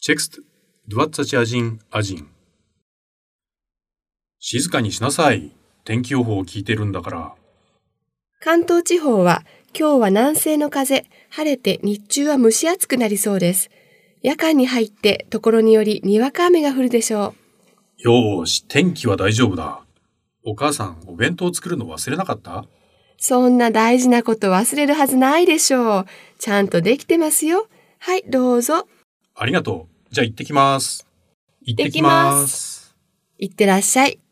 Текст 21 один.静かにしなさい。天気予報を聞いてるんだから。 関東地方は今日は南西の風、晴れて日中は蒸し暑くなりそうです。夜間に入ってところによりにわか雨が降るでしょう。 よーし、天気は大丈夫だ。お母さん、お弁当を作るの忘れなかった？ そんな大事なこと忘れるはずないでしょう。ちゃんとできてますよ。はい、どうぞ。 ありがとう。じゃあ行ってきます。行ってきます。 いってらっしゃい。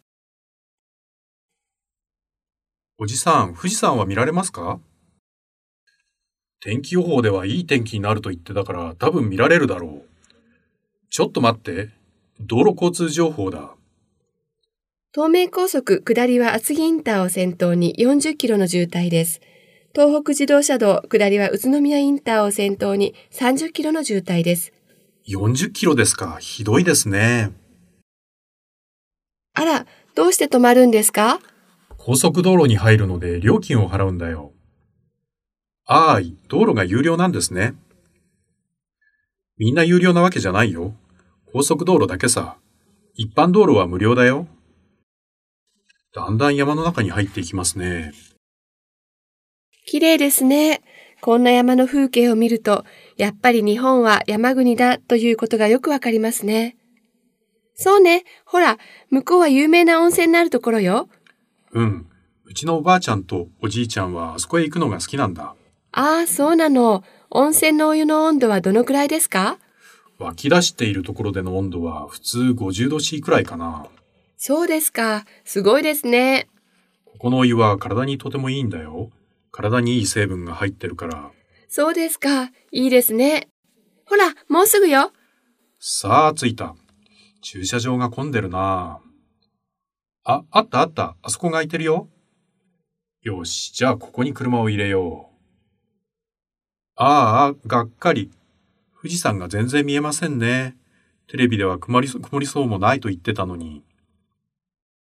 おじさん、富士山は見られますか？天気予報ではいい天気になると言ってたから多分見られるだろう。ちょっと待って。道路交通情報だ。 東名高速下りは厚木インターを先頭に40キロの渋滞です。東北自動車道下りは宇都宮インターを先頭に30キロの渋滞です。 40キロですか。ひどいですね。 あら、どうして止まるんですか？ 高速道路に入るので料金を払うんだよ。ああ、道路が有料なんですね。みんな有料なわけじゃないよ。高速道路だけさ。一般道路は無料だよ。だんだん山の中に入っていきますね。 綺麗ですね。こんな山の風景を見ると、やっぱり日本は山国だということがよくわかりますね。そうね。ほら、向こうは有名な温泉のあるところよ。 うん。うちのおばあちゃんとおじいちゃんはあそこへ行くのが好きなんだ。 ああ、そうなの。温泉のお湯の温度はどのくらいですか？ 湧き出しているところでの温度は普通50度 C くらいかな。 そうですか。すごいですね。 ここのお湯は体にとてもいいんだよ。体にいい成分が入ってるから。 そうですか。いいですね。ほら、もうすぐよ。 さあ、着いた。駐車場が混んでるな。あったあった。あそこが空いてるよ。よし、じゃあここに車を入れよう。ああ、がっかり。富士山が全然見えませんね。テレビでは曇りそうもないと言ってたのに。